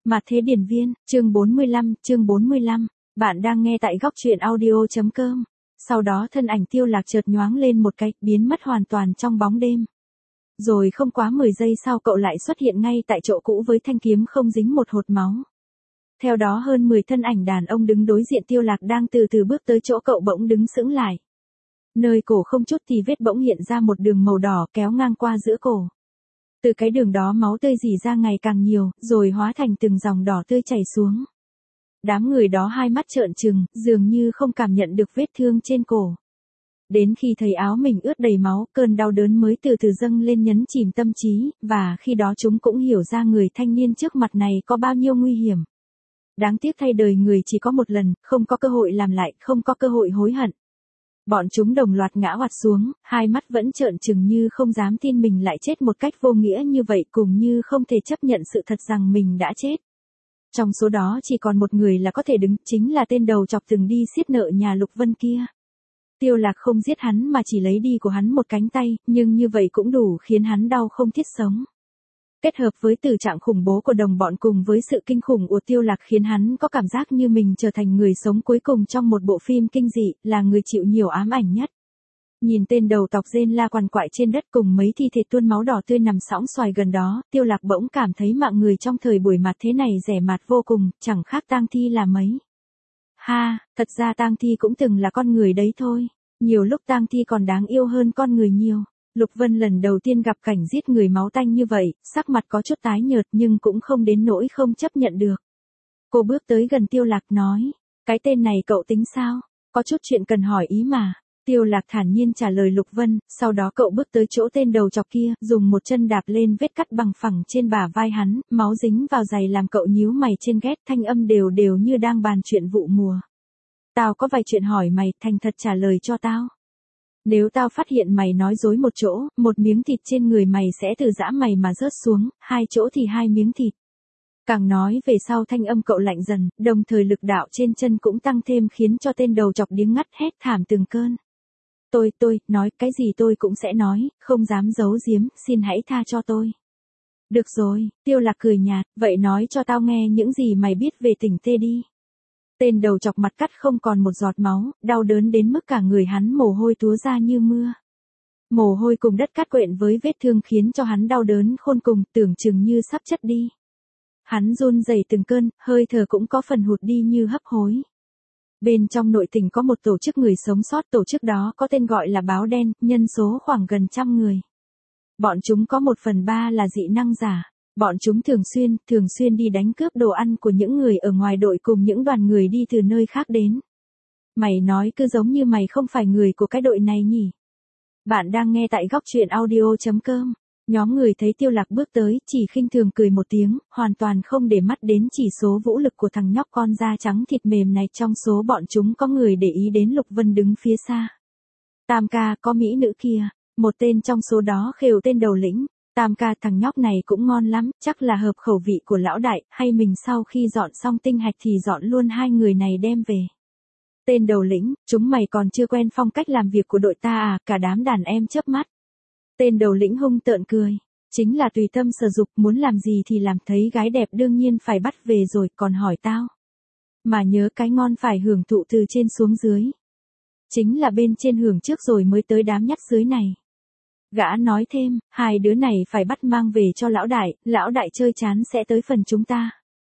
Mạt Thế Điển Viên, chương 45. Bạn đang nghe tại góc truyện audio.com. Sau đó thân ảnh Tiêu Lạc chợt nhoáng lên một cái, biến mất hoàn toàn trong bóng đêm. Rồi không quá 10 giây sau cậu lại xuất hiện ngay tại chỗ cũ với thanh kiếm không dính một hột máu. Theo đó hơn 10 thân ảnh đàn ông đứng đối diện Tiêu Lạc đang từ từ bước tới chỗ cậu bỗng đứng sững lại. Nơi cổ không chút thì vết bỗng hiện ra một đường màu đỏ kéo ngang qua giữa cổ. Từ cái đường đó máu tươi rỉ ra ngày càng nhiều, rồi hóa thành từng dòng đỏ tươi chảy xuống. Đám người đó hai mắt trợn trừng, dường như không cảm nhận được vết thương trên cổ. Đến khi thấy áo mình ướt đầy máu, cơn đau đớn mới từ từ dâng lên nhấn chìm tâm trí, và khi đó chúng cũng hiểu ra người thanh niên trước mặt này có bao nhiêu nguy hiểm. Đáng tiếc thay đời người chỉ có một lần, không có cơ hội làm lại, không có cơ hội hối hận. Bọn chúng đồng loạt ngã oạt xuống, hai mắt vẫn trợn trừng như không dám tin mình lại chết một cách vô nghĩa như vậy, cùng như không thể chấp nhận sự thật rằng mình đã chết. Trong số đó chỉ còn một người là có thể đứng, chính là tên đầu chọc từng đi xiết nợ nhà Lục Vân kia. Tiêu Lạc không giết hắn mà chỉ lấy đi của hắn một cánh tay, nhưng như vậy cũng đủ khiến hắn đau không thiết sống. Kết hợp với tử trạng khủng bố của đồng bọn cùng với sự kinh khủng của Tiêu Lạc khiến hắn có cảm giác như mình trở thành người sống cuối cùng trong một bộ phim kinh dị, là người chịu nhiều ám ảnh nhất. Nhìn tên đầu tộc rên la quằn quại trên đất cùng mấy thi thể tuôn máu đỏ tươi nằm sõng xoài gần đó, Tiêu Lạc bỗng cảm thấy mạng người trong thời buổi Mạt Thế này rẻ mạt vô cùng, chẳng khác tang thi là mấy. Ha, thật ra tang thi cũng từng là con người đấy thôi, nhiều lúc tang thi còn đáng yêu hơn con người nhiều. Lục Vân lần đầu tiên gặp cảnh giết người máu tanh như vậy, sắc mặt có chút tái nhợt nhưng cũng không đến nỗi không chấp nhận được. Cô bước tới gần Tiêu Lạc nói, cái tên này cậu tính sao? Có chút chuyện cần hỏi ý mà. Tiêu Lạc thản nhiên trả lời Lục Vân, sau đó cậu bước tới chỗ tên đầu chọc kia, dùng một chân đạp lên vết cắt bằng phẳng trên bả vai hắn, máu dính vào giày làm cậu nhíu mày trên ghét, thanh âm đều đều như đang bàn chuyện vụ mùa. Tao có vài chuyện hỏi mày, thành thật trả lời cho tao. Nếu tao phát hiện mày nói dối một chỗ, một miếng thịt trên người mày sẽ từ dã mày mà rớt xuống, hai chỗ thì hai miếng thịt. Càng nói về sau thanh âm cậu lạnh dần, đồng thời lực đạo trên chân cũng tăng thêm khiến cho tên đầu chọc điếng ngắt hét thảm từng cơn. Tôi, nói cái gì tôi cũng sẽ nói, không dám giấu giếm, xin hãy tha cho tôi. Được rồi, Tiêu Lạc cười nhạt, vậy nói cho tao nghe những gì mày biết về tỉnh Tê đi. Tên đầu chọc mặt cắt không còn một giọt máu, đau đớn đến mức cả người hắn mồ hôi túa ra như mưa. Mồ hôi cùng đất cát quện với vết thương khiến cho hắn đau đớn khôn cùng, tưởng chừng như sắp chất đi. Hắn run rẩy từng cơn, hơi thở cũng có phần hụt đi như hấp hối. Bên trong nội tỉnh có một tổ chức người sống sót, tổ chức đó có tên gọi là Báo Đen, nhân số khoảng gần 100 người. Bọn chúng có 1/3 là dị năng giả. Bọn chúng thường xuyên đi đánh cướp đồ ăn của những người ở ngoài đội cùng những đoàn người đi từ nơi khác đến. Mày nói cứ giống như mày không phải người của cái đội này nhỉ? Bạn đang nghe tại góc truyện audio.com. Nhóm người thấy Tiêu Lạc bước tới, chỉ khinh thường cười một tiếng, hoàn toàn không để mắt đến chỉ số vũ lực của thằng nhóc con da trắng thịt mềm này. Trong số bọn chúng có người để ý đến Lục Vân đứng phía xa. Tam ca, có mỹ nữ kia. Một tên trong số đó khều tên đầu lĩnh. Tam ca, thằng nhóc này cũng ngon lắm, chắc là hợp khẩu vị của lão đại, hay mình sau khi dọn xong tinh hạch thì dọn luôn hai người này đem về. Tên đầu lĩnh, chúng mày còn chưa quen phong cách làm việc của đội ta à? Cả đám đàn em chớp mắt. Tên đầu lĩnh hung tợn cười, chính là tùy tâm sở dục, muốn làm gì thì làm, thấy gái đẹp đương nhiên phải bắt về rồi, còn hỏi tao. Mà nhớ cái ngon phải hưởng thụ từ trên xuống dưới. Chính là bên trên hưởng trước rồi mới tới đám nhắt dưới này. Gã nói thêm, hai đứa này phải bắt mang về cho lão đại chơi chán sẽ tới phần chúng ta.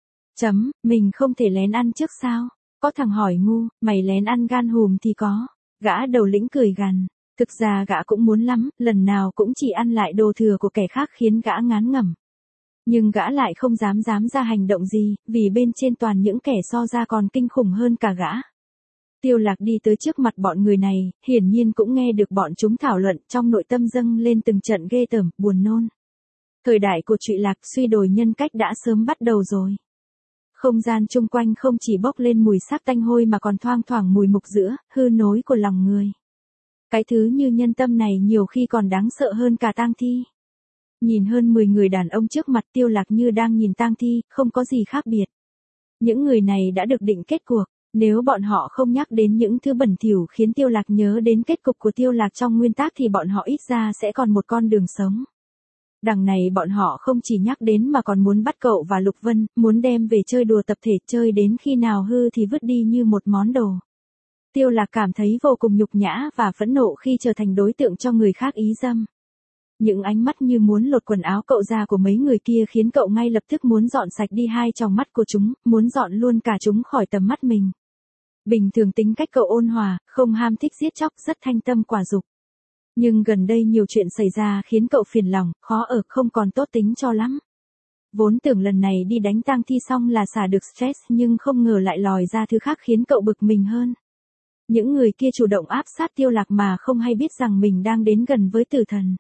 Mình không thể lén ăn trước sao? Có thằng hỏi ngu, mày lén ăn gan hùm thì có. Gã đầu lĩnh cười gằn, thực ra gã cũng muốn lắm, lần nào cũng chỉ ăn lại đồ thừa của kẻ khác khiến gã ngán ngẩm. Nhưng gã lại không dám ra hành động gì, vì bên trên toàn những kẻ so ra còn kinh khủng hơn cả gã. Tiêu Lạc đi tới trước mặt bọn người này, hiển nhiên cũng nghe được bọn chúng thảo luận, trong nội tâm dâng lên từng trận ghê tởm, buồn nôn. Thời đại của Trụy Lạc suy đồi nhân cách đã sớm bắt đầu rồi. Không gian chung quanh không chỉ bốc lên mùi xác tanh hôi mà còn thoang thoảng mùi mục giữa, hư nối của lòng người. Cái thứ như nhân tâm này nhiều khi còn đáng sợ hơn cả tang thi. Nhìn hơn 10 người đàn ông trước mặt Tiêu Lạc như đang nhìn tang thi, không có gì khác biệt. Những người này đã được định kết cuộc. Nếu bọn họ không nhắc đến những thứ bẩn thỉu khiến Tiêu Lạc nhớ đến kết cục của Tiêu Lạc trong nguyên tác thì bọn họ ít ra sẽ còn một con đường sống. Đằng này bọn họ không chỉ nhắc đến mà còn muốn bắt cậu và Lục Vân, muốn đem về chơi đùa tập thể, chơi đến khi nào hư thì vứt đi như một món đồ. Tiêu Lạc cảm thấy vô cùng nhục nhã và phẫn nộ khi trở thành đối tượng cho người khác ý dâm. Những ánh mắt như muốn lột quần áo cậu ra của mấy người kia khiến cậu ngay lập tức muốn dọn sạch đi hai tròng mắt của chúng, muốn dọn luôn cả chúng khỏi tầm mắt mình. Bình thường tính cách cậu ôn hòa, không ham thích giết chóc, rất thanh tâm quả dục. Nhưng gần đây nhiều chuyện xảy ra khiến cậu phiền lòng, khó ở, không còn tốt tính cho lắm. Vốn tưởng lần này đi đánh tang thi xong là xả được stress nhưng không ngờ lại lòi ra thứ khác khiến cậu bực mình hơn. Những người kia chủ động áp sát Tiêu Lạc mà không hay biết rằng mình đang đến gần với tử thần.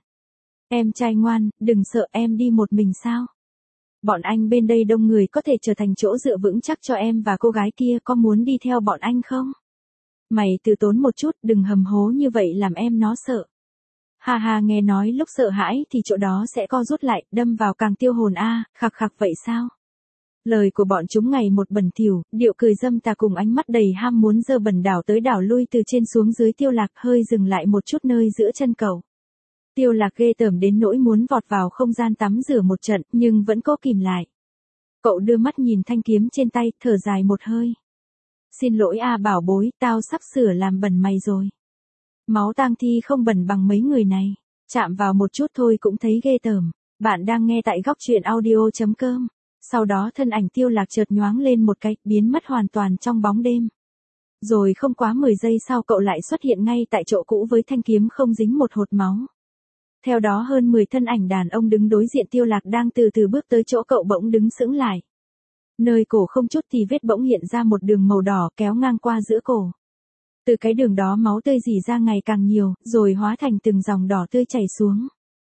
Em trai ngoan, đừng sợ, em đi một mình sao? Bọn anh bên đây đông người có thể trở thành chỗ dựa vững chắc cho em và cô gái kia, có muốn đi theo bọn anh không? Mày từ tốn một chút, đừng hầm hố như vậy làm em nó sợ. Ha ha, nghe nói lúc sợ hãi thì chỗ đó sẽ co rút lại, đâm vào càng tiêu hồn a, khặc khặc vậy sao? Lời của bọn chúng ngày một bẩn thỉu, điệu cười dâm tà cùng ánh mắt đầy ham muốn dơ bẩn đảo tới đảo lui từ trên xuống dưới. Tiêu Lạc hơi dừng lại một chút nơi giữa chân cầu. Tiêu Lạc ghê tởm đến nỗi muốn vọt vào không gian tắm rửa một trận, nhưng vẫn cố kìm lại. Cậu đưa mắt nhìn thanh kiếm trên tay, thở dài một hơi. Xin lỗi a bảo bối, tao sắp sửa làm bẩn mày rồi. Máu tang thi không bẩn bằng mấy người này, chạm vào một chút thôi cũng thấy ghê tởm. Bạn đang nghe tại góc truyện audio.com. Sau đó thân ảnh Tiêu Lạc chợt nhoáng lên một cái, biến mất hoàn toàn trong bóng đêm. Rồi không quá 10 giây sau cậu lại xuất hiện ngay tại chỗ cũ với thanh kiếm không dính một hột máu. Theo đó hơn 10 thân ảnh đàn ông đứng đối diện Tiêu Lạc đang từ từ bước tới chỗ cậu bỗng đứng sững lại. Nơi cổ không chút thì vết bỗng hiện ra một đường màu đỏ kéo ngang qua giữa cổ. Từ cái đường đó máu tươi rỉ ra ngày càng nhiều, rồi hóa thành từng dòng đỏ tươi chảy xuống.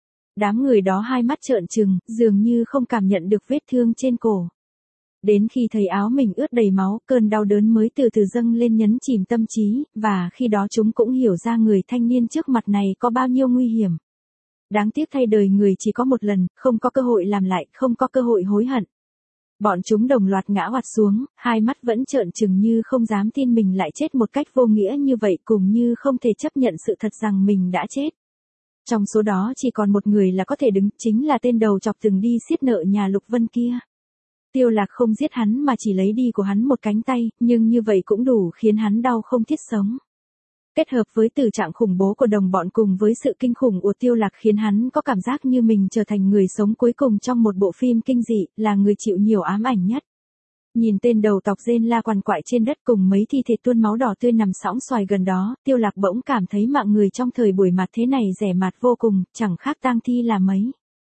Đám người đó hai mắt trợn trừng, dường như không cảm nhận được vết thương trên cổ. Đến khi thấy áo mình ướt đầy máu, cơn đau đớn mới từ từ dâng lên nhấn chìm tâm trí, và khi đó chúng cũng hiểu ra người thanh niên trước mặt này có bao nhiêu nguy hiểm. Đáng tiếc thay đời người chỉ có một lần, không có cơ hội làm lại, không có cơ hội hối hận. Bọn chúng đồng loạt ngã oạt xuống, hai mắt vẫn trợn trừng như không dám tin mình lại chết một cách vô nghĩa như vậy, cùng như không thể chấp nhận sự thật rằng mình đã chết. Trong số đó chỉ còn một người là có thể đứng, chính là tên đầu chọc từng đi xiết nợ nhà Lục Vân kia. Tiêu Lạc không giết hắn mà chỉ lấy đi của hắn một cánh tay, nhưng như vậy cũng đủ khiến hắn đau không thiết sống. Kết hợp với tử trạng khủng bố của đồng bọn cùng với sự kinh khủng của Tiêu Lạc khiến hắn có cảm giác như mình trở thành người sống cuối cùng trong một bộ phim kinh dị, là người chịu nhiều ám ảnh nhất. Nhìn tên đầu tộc rên la quằn quại trên đất cùng mấy thi thể tuôn máu đỏ tươi nằm sõng xoài gần đó, Tiêu Lạc bỗng cảm thấy mạng người trong thời buổi mạt thế này rẻ mạt vô cùng, chẳng khác tang thi là mấy.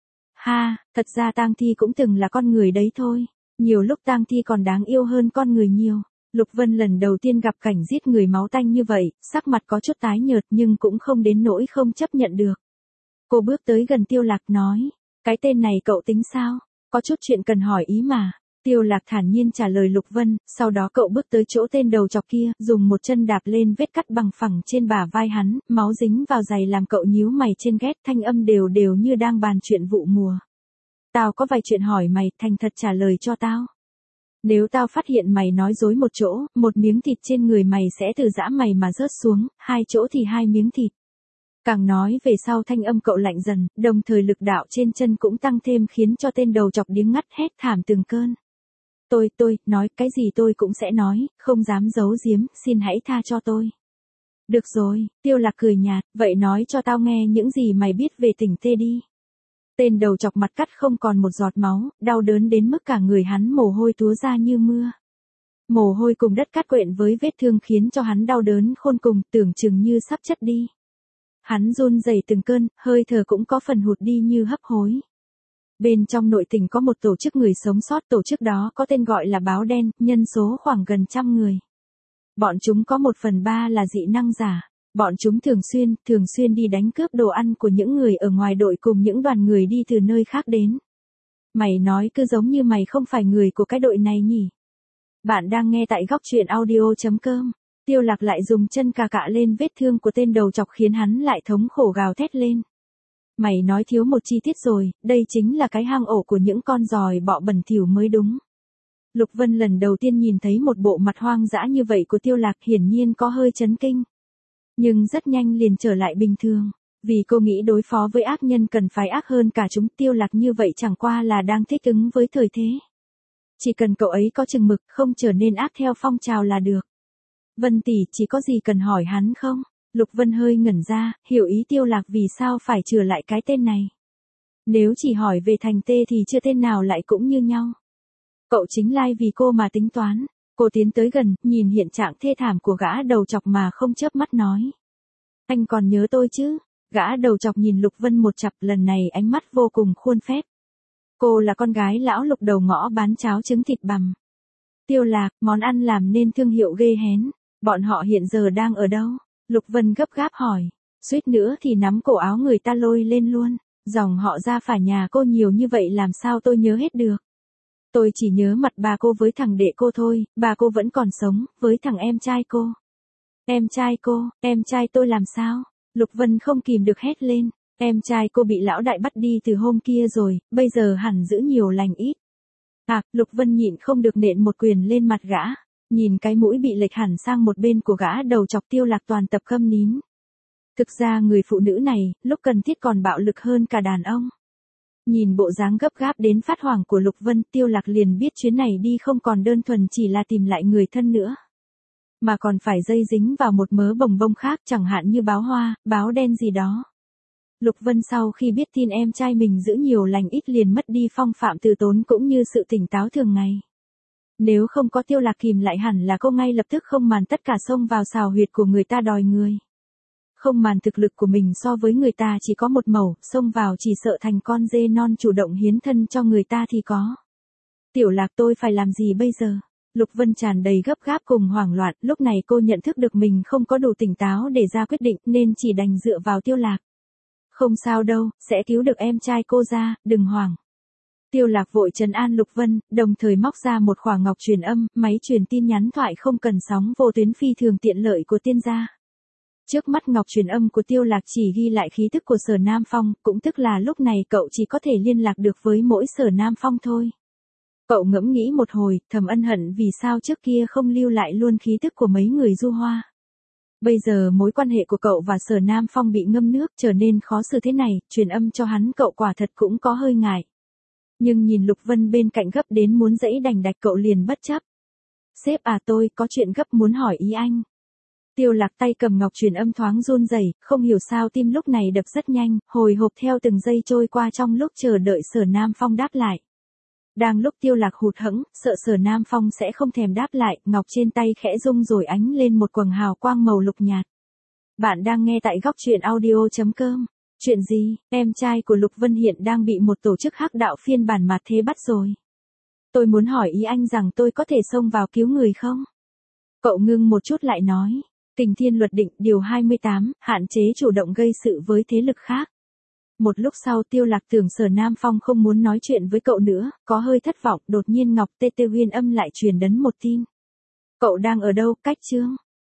Ha, thật ra tang thi cũng từng là con người đấy thôi, nhiều lúc tang thi còn đáng yêu hơn con người nhiều. Lục Vân lần đầu tiên gặp cảnh giết người máu tanh như vậy, sắc mặt có chút tái nhợt nhưng cũng không đến nỗi không chấp nhận được. Cô bước tới gần Tiêu Lạc nói, cái tên này cậu tính sao, có chút chuyện cần hỏi ý mà. Tiêu Lạc thản nhiên trả lời Lục Vân, sau đó cậu bước tới chỗ tên đầu chọc kia, dùng một chân đạp lên vết cắt bằng phẳng trên bả vai hắn, máu dính vào giày làm cậu nhíu mày trên ghét, thanh âm đều đều như đang bàn chuyện vụ mùa. Tao có vài chuyện hỏi mày, thành thật trả lời cho tao. Nếu tao phát hiện mày nói dối một chỗ, một miếng thịt trên người mày sẽ từ dã mày mà rớt xuống, hai chỗ thì hai miếng thịt. Càng nói về sau thanh âm cậu lạnh dần, đồng thời lực đạo trên chân cũng tăng thêm khiến cho tên đầu chọc điếng ngắt hét thảm từng cơn. Tôi, nói cái gì tôi cũng sẽ nói, không dám giấu giếm, xin hãy tha cho tôi. Được rồi, Tiêu Lạc cười nhạt, vậy nói cho tao nghe những gì mày biết về tỉnh Tê đi. Tên đầu chọc mặt cắt không còn một giọt máu, đau đớn đến mức cả người hắn mồ hôi túa ra như mưa. Mồ hôi cùng đất cát quện với vết thương khiến cho hắn đau đớn khôn cùng, tưởng chừng như sắp chất đi. Hắn run rẩy từng cơn, hơi thở cũng có phần hụt đi như hấp hối. Bên trong nội tỉnh có một tổ chức người sống sót, tổ chức đó có tên gọi là Báo Đen, nhân số khoảng gần 100 người. Bọn chúng có 1/3 là dị năng giả. Bọn chúng thường xuyên đi đánh cướp đồ ăn của những người ở ngoài đội cùng những đoàn người đi từ nơi khác đến. Mày nói cứ giống như mày không phải người của cái đội này nhỉ? Bạn đang nghe tại góc truyện audio.com. Tiêu Lạc lại dùng chân cà cạ lên vết thương của tên đầu chọc khiến hắn lại thống khổ gào thét lên. Mày nói thiếu một chi tiết rồi, đây chính là cái hang ổ của những con giòi bọ bẩn thỉu mới đúng. Lục Vân lần đầu tiên nhìn thấy một bộ mặt hoang dã như vậy của Tiêu Lạc hiển nhiên có hơi chấn kinh. Nhưng rất nhanh liền trở lại bình thường. Vì cô nghĩ đối phó với ác nhân cần phải ác hơn cả chúng, Tiêu Lạc như vậy chẳng qua là đang thích ứng với thời thế. Chỉ cần cậu ấy có chừng mực, không trở nên ác theo phong trào là được. Vân tỷ, chỉ có gì cần hỏi hắn không? Lục Vân hơi ngẩn ra, hiểu ý Tiêu Lạc vì sao phải chừa lại cái tên này. Nếu chỉ hỏi về thành tê thì chưa tên nào lại cũng như nhau. Cậu chính lai vì cô mà tính toán. Cô tiến tới gần, nhìn hiện trạng thê thảm của gã đầu chọc mà không chớp mắt nói. Anh còn nhớ tôi chứ? Gã đầu chọc nhìn Lục Vân một chặp, lần này ánh mắt vô cùng khuôn phép. Cô là con gái lão Lục đầu ngõ bán cháo trứng thịt bằm. Tiêu Lạc, món ăn làm nên thương hiệu ghê hén. Bọn họ hiện giờ đang ở đâu? Lục Vân gấp gáp hỏi. Suýt nữa thì nắm cổ áo người ta lôi lên luôn. Dòng họ ra phải nhà cô nhiều như vậy làm sao tôi nhớ hết được. Tôi chỉ nhớ mặt bà cô với thằng đệ cô thôi, bà cô vẫn còn sống, với thằng em trai cô. Em trai cô, em trai tôi làm sao? Lục Vân không kìm được hét lên. Em trai cô bị lão đại bắt đi từ hôm kia rồi, bây giờ hẳn giữ nhiều lành ít. Lục Vân nhịn không được nện một quyền lên mặt gã. Nhìn cái mũi bị lệch hẳn sang một bên của gã đầu chọc, Tiêu Lạc toàn tập câm nín. Thực ra người phụ nữ này, lúc cần thiết còn bạo lực hơn cả đàn ông. Nhìn bộ dáng gấp gáp đến phát hoảng của Lục Vân, Tiêu Lạc liền biết chuyến này đi không còn đơn thuần chỉ là tìm lại người thân nữa. Mà còn phải dây dính vào một mớ bồng bông khác, chẳng hạn như báo hoa, báo đen gì đó. Lục Vân sau khi biết tin em trai mình giữ nhiều lành ít liền mất đi phong phạm từ tốn cũng như sự tỉnh táo thường ngày. Nếu không có Tiêu Lạc kìm lại hẳn là cô ngay lập tức không màn tất cả xông vào xào huyệt của người ta đòi người. Không màn thực lực của mình so với người ta chỉ có một mẩu, xông vào chỉ sợ thành con dê non chủ động hiến thân cho người ta thì có. Tiểu Lạc, tôi phải làm gì bây giờ? Lục Vân tràn đầy gấp gáp cùng hoảng loạn, lúc này cô nhận thức được mình không có đủ tỉnh táo để ra quyết định nên chỉ đành dựa vào Tiêu Lạc. Không sao đâu, sẽ cứu được em trai cô ra, đừng hoảng. Tiêu Lạc vội trấn an Lục Vân, đồng thời móc ra một khỏa ngọc truyền âm, máy truyền tin nhắn thoại không cần sóng vô tuyến phi thường tiện lợi của tiên gia. Trước mắt ngọc truyền âm của Tiêu Lạc chỉ ghi lại khí tức của Sở Nam Phong, cũng tức là lúc này cậu chỉ có thể liên lạc được với mỗi Sở Nam Phong thôi. Cậu ngẫm nghĩ một hồi, thầm ân hận vì sao trước kia không lưu lại luôn khí tức của mấy người du hoa. Bây giờ mối quan hệ của cậu và Sở Nam Phong bị ngâm nước trở nên khó xử thế này, truyền âm cho hắn cậu quả thật cũng có hơi ngại. Nhưng nhìn Lục Vân bên cạnh gấp đến muốn giãy đành đạch cậu liền bất chấp. Sếp tôi có chuyện gấp muốn hỏi ý anh. Tiêu Lạc tay cầm ngọc truyền âm thoáng run rẩy, không hiểu sao tim lúc này đập rất nhanh, hồi hộp theo từng giây trôi qua trong lúc chờ đợi Sở Nam Phong đáp lại. Đang lúc Tiêu Lạc hụt hẫng, sợ Sở Nam Phong sẽ không thèm đáp lại, ngọc trên tay khẽ rung rồi ánh lên một quầng hào quang màu lục nhạt. Bạn đang nghe tại góc truyện audio.com. Chuyện gì? Em trai của Lục Vân hiện đang bị một tổ chức hắc đạo phiên bản mặt thế bắt rồi. Tôi muốn hỏi ý anh rằng tôi có thể xông vào cứu người không? Cậu ngưng một chút lại nói. Kình Thiên luật định điều 28, hạn chế chủ động gây sự với thế lực khác. Một lúc sau Tiêu Lạc tưởng Sở Nam Phong không muốn nói chuyện với cậu nữa, có hơi thất vọng, đột nhiên Ngọc Tê Tê Huyên âm lại truyền đến một tin. Cậu đang ở đâu, cách chương?